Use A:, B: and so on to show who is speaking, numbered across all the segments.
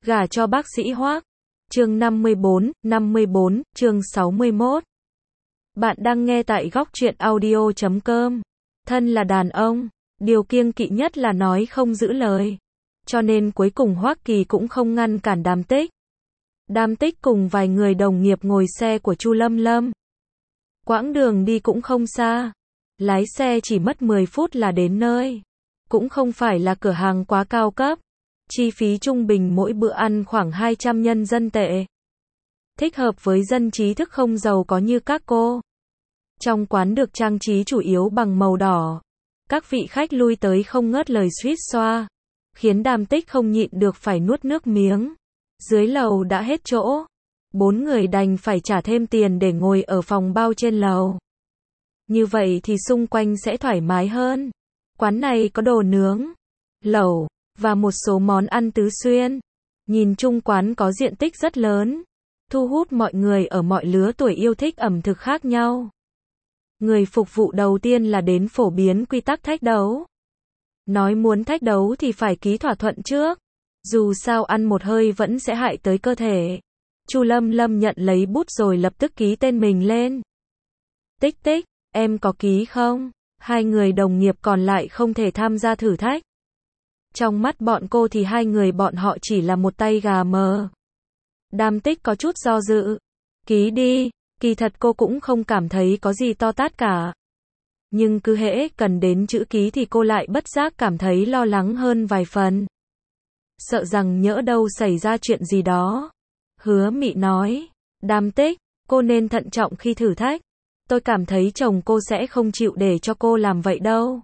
A: Gả cho bác sĩ Hoắc. Chương 54, chương 61. Bạn đang nghe tại góc truyện audio.com. Thân là đàn ông, điều kiêng kỵ nhất là nói không giữ lời. Cho nên cuối cùng Hoắc Kỳ cũng không ngăn cản Đàm Tích. Đàm Tích cùng vài người đồng nghiệp ngồi xe của Chu Lâm Lâm. Quãng đường đi cũng không xa. Lái xe chỉ mất 10 phút là đến nơi. Cũng không phải là cửa hàng quá cao cấp. Chi phí trung bình mỗi bữa ăn khoảng 200 nhân dân tệ. Thích hợp với dân trí thức không giàu có như các cô. Trong quán được trang trí chủ yếu bằng màu đỏ. Các vị khách lui tới không ngớt lời suýt xoa. Khiến Đàm Tích không nhịn được phải nuốt nước miếng. Dưới lầu đã hết chỗ. 4 người đành phải trả thêm tiền để ngồi ở phòng bao trên lầu. Như vậy thì xung quanh sẽ thoải mái hơn. Quán này có đồ nướng, lẩu, và một số món ăn tứ xuyên. Nhìn chung quán có diện tích rất lớn. Thu hút mọi người ở mọi lứa tuổi yêu thích ẩm thực khác nhau. Người phục vụ đầu tiên là đến phổ biến quy tắc thách đấu. Nói muốn thách đấu thì phải ký thỏa thuận trước. Dù sao ăn một hơi vẫn sẽ hại tới cơ thể. Chu Lâm Lâm nhận lấy bút rồi lập tức ký tên mình lên. Tích tích, em có ký không? Hai người đồng nghiệp còn lại không thể tham gia thử thách. Trong mắt bọn cô thì hai người bọn họ chỉ là một tay gà mờ. Đàm Tích có chút do dự. Ký đi, kỳ thật cô cũng không cảm thấy có gì to tát cả. Nhưng cứ hễ cần đến chữ ký thì cô lại bất giác cảm thấy lo lắng hơn vài phần. Sợ rằng nhỡ đâu xảy ra chuyện gì đó. Hứa Mị nói, Đàm Tích, cô nên thận trọng khi thử thách. Tôi cảm thấy chồng cô sẽ không chịu để cho cô làm vậy đâu.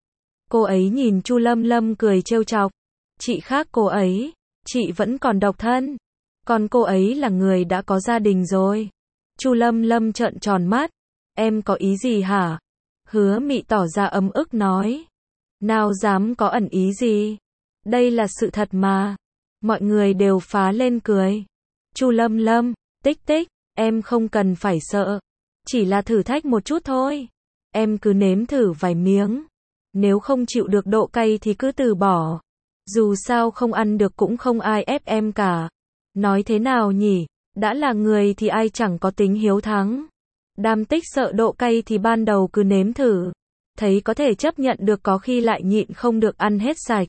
A: Cô ấy nhìn Chu Lâm Lâm cười trêu chọc. Chị khác cô ấy, chị vẫn còn độc thân. Còn cô ấy là người đã có gia đình rồi. Chu Lâm Lâm trợn tròn mắt. Em có ý gì hả? Hứa Mị tỏ ra ấm ức nói. Nào dám có ẩn ý gì? Đây là sự thật mà. Mọi người đều phá lên cười. Chu Lâm Lâm, Tích tích, em không cần phải sợ. Chỉ là thử thách một chút thôi. Em cứ nếm thử vài miếng. Nếu không chịu được độ cay thì cứ từ bỏ. Dù sao không ăn được cũng không ai ép em cả. Nói thế nào nhỉ? Đã là người thì ai chẳng có tính hiếu thắng. Đàm Tích sợ độ cay thì ban đầu cứ nếm thử. Thấy có thể chấp nhận được có khi lại nhịn không được ăn hết sạch.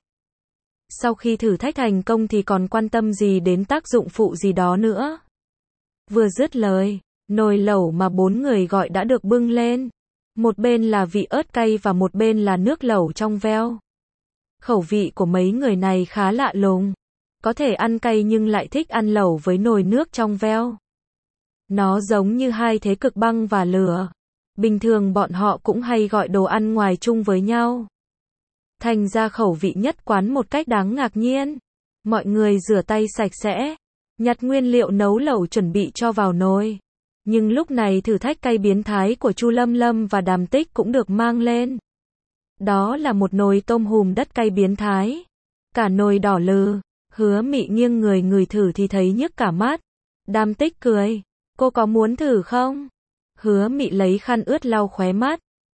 A: Sau khi thử thách thành công thì còn quan tâm gì đến tác dụng phụ gì đó nữa. Vừa dứt lời, nồi lẩu mà 4 người gọi đã được bưng lên. Một bên là vị ớt cay và một bên là nước lẩu trong veo. Khẩu vị của mấy người này khá lạ lùng. Có thể ăn cay nhưng lại thích ăn lẩu với nồi nước trong veo. Nó giống như hai thế cực băng và lửa. Bình thường bọn họ cũng hay gọi đồ ăn ngoài chung với nhau. Thành ra khẩu vị nhất quán một cách đáng ngạc nhiên. Mọi người rửa tay sạch sẽ. Nhặt nguyên liệu nấu lẩu chuẩn bị cho vào nồi. Nhưng lúc này thử thách cay biến thái của Chu Lâm Lâm và Đàm Tích cũng được mang lên. Đó là một nồi tôm hùm đất cay biến thái. Cả nồi đỏ lừ. Hứa Mị nghiêng người ngửi thử thì thấy nhức cả mắt. Đàm Tích cười. Cô có muốn thử không? Hứa Mị lấy khăn ướt lau khóe mắt.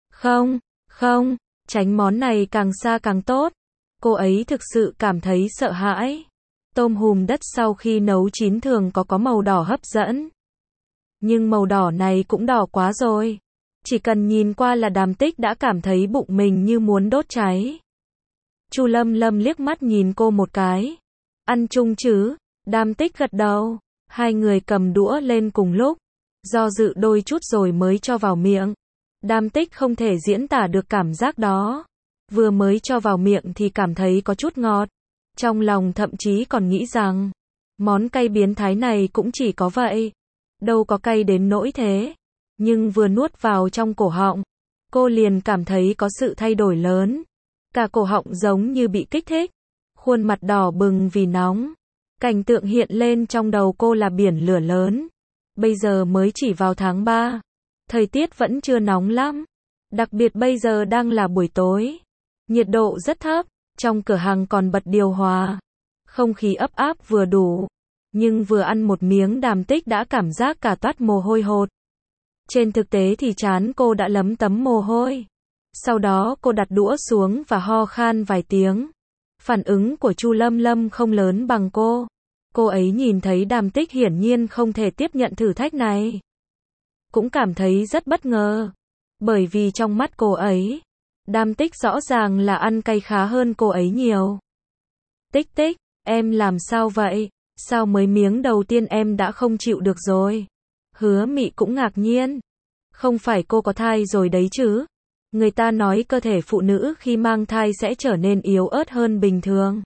A: Không, tránh món này càng xa càng tốt. Cô ấy thực sự cảm thấy sợ hãi. Tôm hùm đất sau khi nấu chín thường có màu đỏ hấp dẫn. Nhưng màu đỏ này cũng đỏ quá rồi. Chỉ cần nhìn qua là Đàm Tích đã cảm thấy bụng mình như muốn đốt cháy. Chu Lâm Lâm liếc mắt nhìn cô một cái. Ăn chung chứ? Đàm Tích gật đầu. Hai người cầm đũa lên cùng lúc. Do dự đôi chút rồi mới cho vào miệng. Đàm Tích không thể diễn tả được cảm giác đó. Vừa mới cho vào miệng thì cảm thấy có chút ngọt. Trong lòng thậm chí còn nghĩ rằng món cay biến thái này cũng chỉ có vậy. Đâu có cay đến nỗi thế. Nhưng vừa nuốt vào trong cổ họng, cô liền cảm thấy có sự thay đổi lớn. Cả cổ họng giống như bị kích thích. Khuôn mặt đỏ bừng vì nóng. Cảnh tượng hiện lên trong đầu cô là biển lửa lớn. Bây giờ mới chỉ vào tháng 3. Thời tiết vẫn chưa nóng lắm. Đặc biệt bây giờ đang là buổi tối. Nhiệt độ rất thấp. Trong cửa hàng còn bật điều hòa. Không khí ấp áp vừa đủ. Nhưng vừa ăn một miếng Đàm Tích đã cảm giác cả toát mồ hôi hột. Trên thực tế thì trán cô đã lấm tấm mồ hôi. Sau đó cô đặt đũa xuống và ho khan vài tiếng. Phản ứng của Chu Lâm Lâm không lớn bằng cô. Cô ấy nhìn thấy Đàm Tích hiển nhiên không thể tiếp nhận thử thách này. Cũng cảm thấy rất bất ngờ. Bởi vì trong mắt cô ấy, Đàm Tích rõ ràng là ăn cay khá hơn cô ấy nhiều. Tích tích, em làm sao vậy? Sao mới miếng đầu tiên em đã không chịu được rồi? Hứa Mị cũng ngạc nhiên. Không phải cô có thai rồi đấy chứ? Người ta nói cơ thể phụ nữ khi mang thai sẽ trở nên yếu ớt hơn bình thường.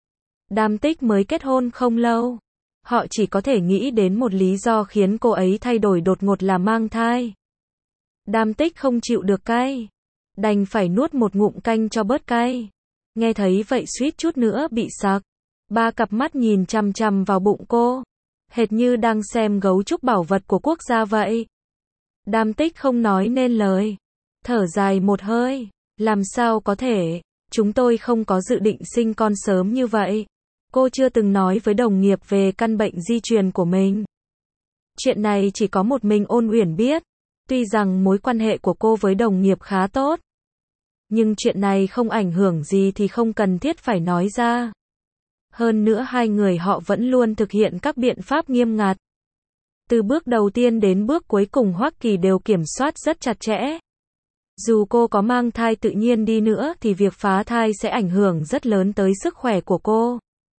A: Đàm Tích mới kết hôn không lâu. Họ chỉ có thể nghĩ đến một lý do khiến cô ấy thay đổi đột ngột là mang thai. Đàm Tích không chịu được cay. Đành phải nuốt một ngụm canh cho bớt cay. Nghe thấy vậy suýt chút nữa bị sặc. Ba cặp mắt nhìn chằm chằm vào bụng cô. Hệt như đang xem gấu trúc bảo vật của quốc gia vậy. Đàm Tích không nói nên lời. Thở dài một hơi. Làm sao có thể? Chúng tôi không có dự định sinh con sớm như vậy. Cô chưa từng nói với đồng nghiệp về căn bệnh di truyền của mình. Chuyện này chỉ có một mình Ôn Uyển biết. Tuy rằng mối quan hệ của cô với đồng nghiệp khá tốt. Nhưng chuyện này không ảnh hưởng gì thì không cần thiết phải nói ra. Hơn nữa hai người họ vẫn luôn thực hiện các biện pháp nghiêm ngặt. Từ bước đầu tiên đến bước cuối cùng Hoắc Kỳ đều kiểm soát rất chặt chẽ. Dù cô có mang thai tự nhiên đi nữa thì việc phá thai sẽ ảnh hưởng rất lớn tới sức khỏe của cô.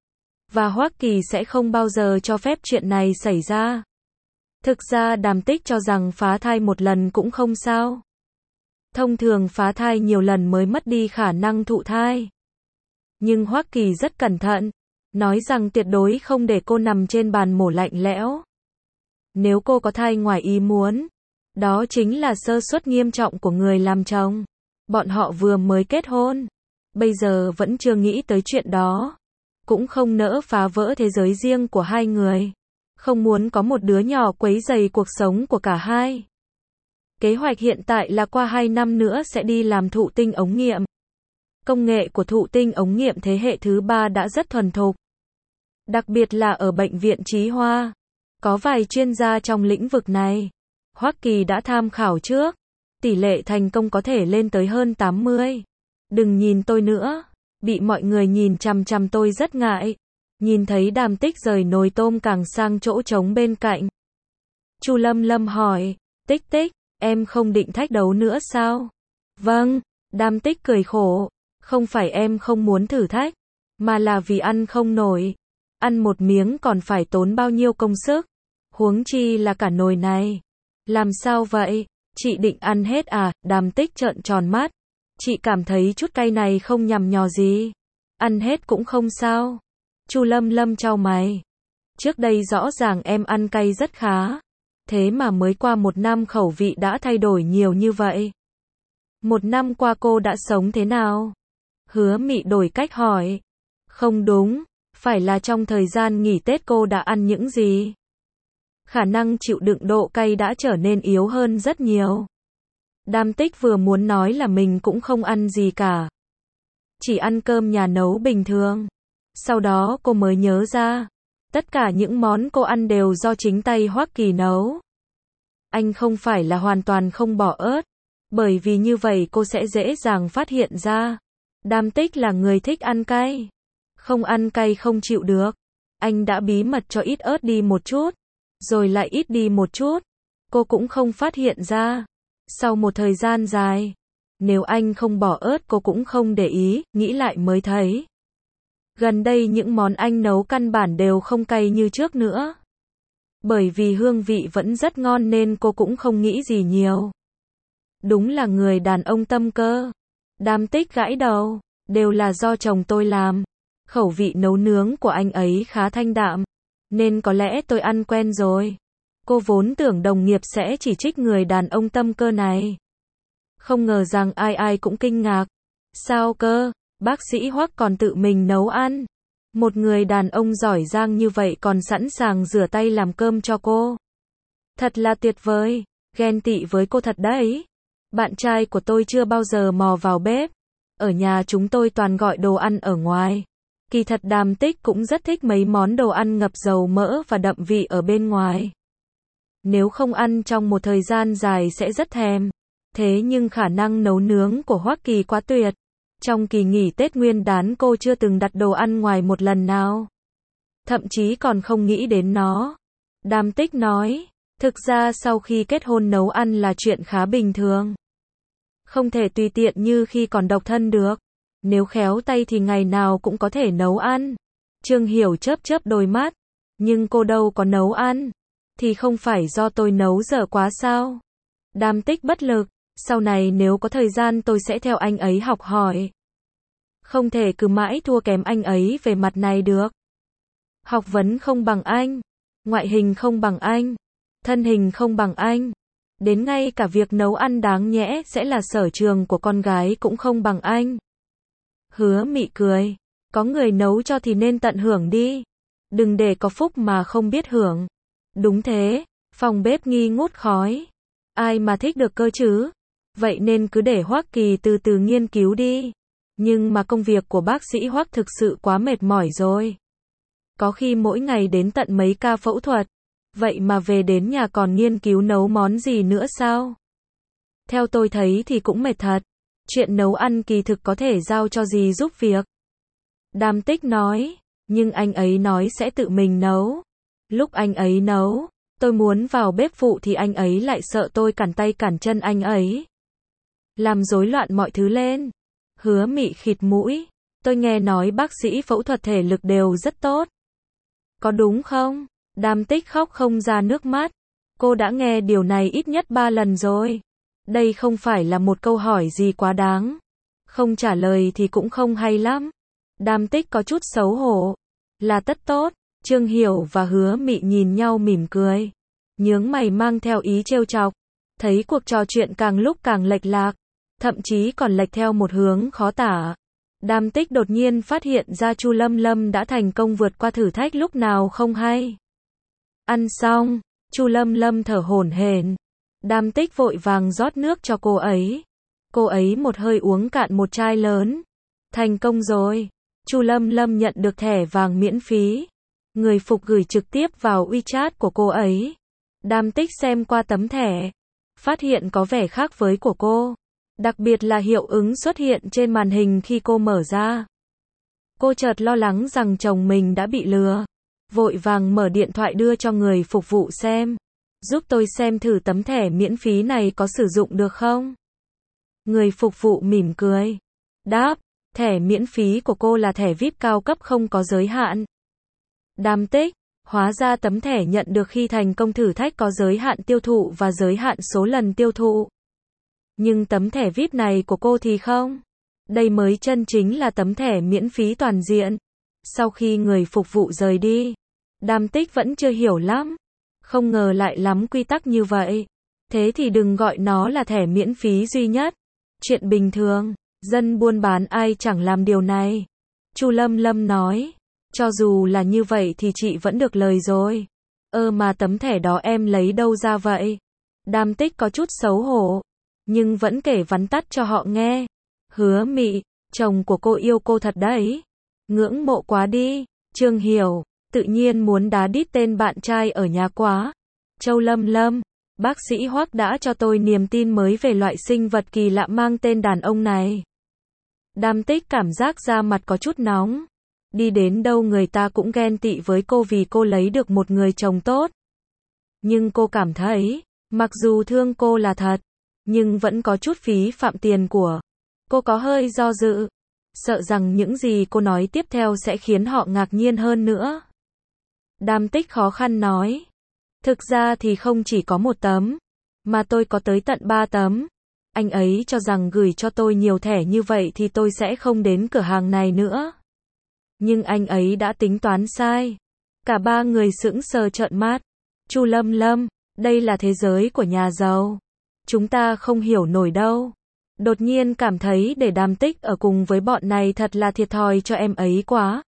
A: Và Hoắc Kỳ sẽ không bao giờ cho phép chuyện này xảy ra. Thực ra Đàm Tích cho rằng phá thai một lần cũng không sao. Thông thường phá thai nhiều lần mới mất đi khả năng thụ thai. Nhưng Hoắc Kỳ rất cẩn thận, nói rằng tuyệt đối không để cô nằm trên bàn mổ lạnh lẽo. Nếu cô có thai ngoài ý muốn, đó chính là sơ suất nghiêm trọng của người làm chồng. Bọn họ vừa mới kết hôn, bây giờ vẫn chưa nghĩ tới chuyện đó. Cũng không nỡ phá vỡ thế giới riêng của hai người. Không muốn có một đứa nhỏ quấy rầy cuộc sống của cả hai. Kế hoạch hiện tại là qua 2 năm nữa sẽ đi làm thụ tinh ống nghiệm. Công nghệ của thụ tinh ống nghiệm thế hệ thứ 3 đã rất thuần thục. Đặc biệt là ở bệnh viện Chí Hoa. Có vài chuyên gia trong lĩnh vực này. Hoắc Kỳ đã tham khảo trước. Tỷ lệ thành công có thể lên tới hơn 80. Đừng nhìn tôi nữa. Bị mọi người nhìn chằm chằm tôi rất ngại. Nhìn thấy Đàm Tích rời nồi tôm càng sang chỗ trống bên cạnh. Chu Lâm Lâm hỏi. Tích tích, em không định thách đấu nữa sao? Vâng, Đàm Tích cười khổ. Không phải em không muốn thử thách, mà là vì ăn không nổi. Ăn một miếng còn phải tốn bao nhiêu công sức. Huống chi là cả nồi này. Làm sao vậy? Chị định ăn hết à? Đàm Tích trợn tròn mắt. Chị cảm thấy chút cay này không nhằm nhò gì. Ăn hết cũng không sao. Chu Lâm Lâm chau mày. Trước đây rõ ràng em ăn cay rất khá. Thế mà mới qua 1 năm khẩu vị đã thay đổi nhiều như vậy. 1 năm qua cô đã sống thế nào? Hứa Mị đổi cách hỏi. Không đúng, phải là trong thời gian nghỉ Tết cô đã ăn những gì? Khả năng chịu đựng độ cay đã trở nên yếu hơn rất nhiều. Đàm Tích vừa muốn nói là mình cũng không ăn gì cả. Chỉ ăn cơm nhà nấu bình thường. Sau đó cô mới nhớ ra. Tất cả những món cô ăn đều do chính tay Hoắc Kỳ nấu. Anh không phải là hoàn toàn không bỏ ớt. Bởi vì như vậy cô sẽ dễ dàng phát hiện ra. Đàm Tích là người thích ăn cay. Không ăn cay không chịu được. Anh đã bí mật cho ít ớt đi một chút. Rồi lại ít đi một chút. Cô cũng không phát hiện ra. Sau một thời gian dài. Nếu anh không bỏ ớt cô cũng không để ý. Nghĩ lại mới thấy. Gần đây những món anh nấu căn bản đều không cay như trước nữa. Bởi vì hương vị vẫn rất ngon nên cô cũng không nghĩ gì nhiều. Đúng là người đàn ông tâm cơ. Đàm Tích gãi đầu. Đều là do chồng tôi làm. Khẩu vị nấu nướng của anh ấy khá thanh đạm. Nên có lẽ tôi ăn quen rồi. Cô vốn tưởng đồng nghiệp sẽ chỉ trích người đàn ông tâm cơ này. Không ngờ rằng ai ai cũng kinh ngạc. Sao cơ? Bác sĩ Hoắc còn tự mình nấu ăn. Một người đàn ông giỏi giang như vậy còn sẵn sàng rửa tay làm cơm cho cô. Thật là tuyệt vời. Ghen tị với cô thật đấy. Bạn trai của tôi chưa bao giờ mò vào bếp. Ở nhà chúng tôi toàn gọi đồ ăn ở ngoài. Kỳ thật Đàm Tích cũng rất thích mấy món đồ ăn ngập dầu mỡ và đậm vị ở bên ngoài. Nếu không ăn trong một thời gian dài sẽ rất thèm. Thế nhưng khả năng nấu nướng của Hoắc Kỳ quá tuyệt. Trong kỳ nghỉ Tết Nguyên đán cô chưa từng đặt đồ ăn ngoài một lần nào. thậm chí còn không nghĩ đến nó. Đàm Tích nói, thực ra sau khi kết hôn nấu ăn là chuyện khá bình thường. Không thể tùy tiện như khi còn độc thân được. Nếu khéo tay thì ngày nào cũng có thể nấu ăn. Trương Hiểu chớp chớp đôi mắt. Nhưng cô đâu có nấu ăn. Thì không phải do tôi nấu dở quá sao? Đàm Tích bất lực. Sau này nếu có thời gian tôi sẽ theo anh ấy học hỏi. Không thể cứ mãi thua kém anh ấy về mặt này được. Học vấn không bằng anh. Ngoại hình không bằng anh. Thân hình không bằng anh. Đến ngay cả việc nấu ăn đáng nhẽ sẽ là sở trường của con gái cũng không bằng anh. Hứa Mị cười. Có người nấu cho thì nên tận hưởng đi. Đừng để có phúc mà không biết hưởng. Đúng thế, phòng bếp nghi ngút khói. Ai mà thích được cơ chứ? Vậy nên cứ để Hoắc Kỳ từ từ nghiên cứu đi. Nhưng mà công việc của bác sĩ Hoắc thực sự quá mệt mỏi rồi. Có khi mỗi ngày đến tận mấy ca phẫu thuật. Vậy mà về đến nhà còn nghiên cứu nấu món gì nữa sao? Theo tôi thấy thì cũng mệt thật. Chuyện nấu ăn kỳ thực có thể giao cho dì giúp việc. Đàm Tích nói, nhưng anh ấy nói sẽ tự mình nấu. Lúc anh ấy nấu, tôi muốn vào bếp phụ thì anh ấy lại sợ tôi cản tay cản chân anh ấy. Làm rối loạn mọi thứ lên. Hứa Mị khịt mũi. Tôi nghe nói bác sĩ phẫu thuật thể lực đều rất tốt. Có đúng không? Đàm Tích khóc không ra nước mắt. Cô đã nghe điều này ít nhất 3 lần rồi. Đây không phải là một câu hỏi gì quá đáng. Không trả lời thì cũng không hay lắm. Đàm Tích có chút xấu hổ. Là tất tốt. Trương Hiểu và Hứa Mị nhìn nhau mỉm cười. Nhướng mày mang theo ý trêu chọc. Thấy cuộc trò chuyện càng lúc càng lệch lạc. Thậm chí còn lệch theo một hướng khó tả. Đàm Tích đột nhiên phát hiện ra Chu Lâm Lâm đã thành công vượt qua thử thách lúc nào không hay. Ăn xong, Chu Lâm Lâm thở hổn hển. Đàm Tích vội vàng rót nước cho cô ấy. Cô ấy một hơi uống cạn một chai lớn. Thành công rồi. Chu Lâm Lâm nhận được thẻ vàng miễn phí. Người phục gửi trực tiếp vào WeChat của cô ấy. Đàm Tích xem qua tấm thẻ. Phát hiện có vẻ khác với của cô. Đặc biệt là hiệu ứng xuất hiện trên màn hình khi cô mở ra. Cô chợt lo lắng rằng chồng mình đã bị lừa. Vội vàng mở điện thoại đưa cho người phục vụ xem. Giúp tôi xem thử tấm thẻ miễn phí này có sử dụng được không? Người phục vụ mỉm cười. Đáp, thẻ miễn phí của cô là thẻ VIP cao cấp không có giới hạn. Đàm Tích, hóa ra tấm thẻ nhận được khi thành công thử thách có giới hạn tiêu thụ và giới hạn số lần tiêu thụ. Nhưng tấm thẻ VIP này của cô thì không. Đây mới chân chính là tấm thẻ miễn phí toàn diện. Sau khi người phục vụ rời đi, Đàm Tích vẫn chưa hiểu lắm. Không ngờ lại lắm quy tắc như vậy. Thế thì đừng gọi nó là thẻ miễn phí duy nhất. Chuyện bình thường, dân buôn bán ai chẳng làm điều này. Chu Lâm Lâm nói, cho dù là như vậy thì chị vẫn được lời rồi. Mà tấm thẻ đó em lấy đâu ra vậy? Đàm Tích có chút xấu hổ, nhưng vẫn kể vắn tắt cho họ nghe. Hứa Mị, chồng của cô yêu cô thật đấy. Ngưỡng mộ quá đi. Trương Hiểu, tự nhiên muốn đá đít tên bạn trai ở nhà quá. Châu Lâm Lâm, bác sĩ Hoắc đã cho tôi niềm tin mới về loại sinh vật kỳ lạ mang tên đàn ông này. Đàm Tích cảm giác da mặt có chút nóng. Đi đến đâu người ta cũng ghen tị với cô vì cô lấy được một người chồng tốt. Nhưng cô cảm thấy, mặc dù thương cô là thật, nhưng vẫn có chút phí phạm tiền của. Cô có hơi do dự, sợ rằng những gì cô nói tiếp theo sẽ khiến họ ngạc nhiên hơn nữa. Đàm Tích khó khăn nói, thực ra thì không chỉ có một tấm, mà tôi có tới tận 3 tấm. Anh ấy cho rằng gửi cho tôi nhiều thẻ như vậy thì tôi sẽ không đến cửa hàng này nữa. Nhưng anh ấy đã tính toán sai. Cả ba người sững sờ trợn mắt. Chu Lâm Lâm, đây là thế giới của nhà giàu. Chúng ta không hiểu nổi đâu. Đột nhiên cảm thấy để Đàm Tích ở cùng với bọn này thật là thiệt thòi cho em ấy quá.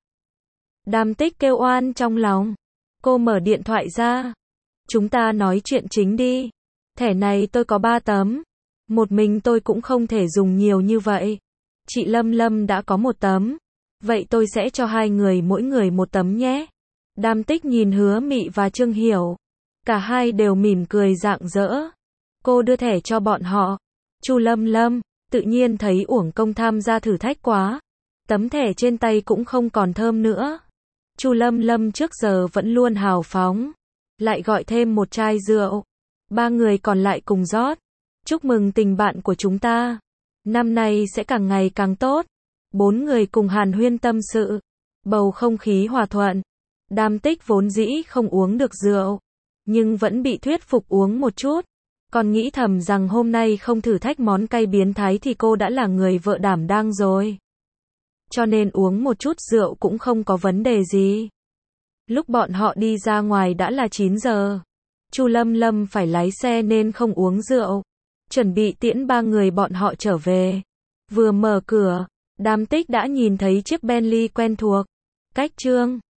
A: Đàm Tích kêu oan trong lòng. Cô mở điện thoại ra. Chúng ta nói chuyện chính đi. Thẻ này tôi có 3 tấm. Một mình tôi cũng không thể dùng nhiều như vậy. Chị Lâm Lâm đã có 1 tấm. Vậy tôi sẽ cho 2 người mỗi người 1 tấm nhé. Đàm Tích nhìn Hứa Mị và Trương Hiểu. Cả hai đều mỉm cười rạng rỡ. Cô đưa thẻ cho bọn họ. Chu Lâm Lâm tự nhiên thấy uổng công tham gia thử thách quá. Tấm thẻ trên tay cũng không còn thơm nữa. Chu Lâm Lâm trước giờ vẫn luôn hào phóng, lại gọi thêm một chai rượu. Ba người còn lại cùng rót. Chúc mừng tình bạn của chúng ta. Năm nay sẽ càng ngày càng tốt. Bốn người cùng hàn huyên tâm sự. Bầu không khí hòa thuận. Đàm Tích vốn dĩ không uống được rượu, nhưng vẫn bị thuyết phục uống một chút. Còn nghĩ thầm rằng hôm nay không thử thách món cay biến thái thì cô đã là người vợ đảm đang rồi. Cho nên uống một chút rượu cũng không có vấn đề gì. Lúc bọn họ đi ra ngoài đã là 9 giờ. Chu Lâm Lâm phải lái xe nên không uống rượu. Chuẩn bị tiễn ba người bọn họ trở về. Vừa mở cửa, Đàm Tích đã nhìn thấy chiếc Bentley quen thuộc. Cách Trương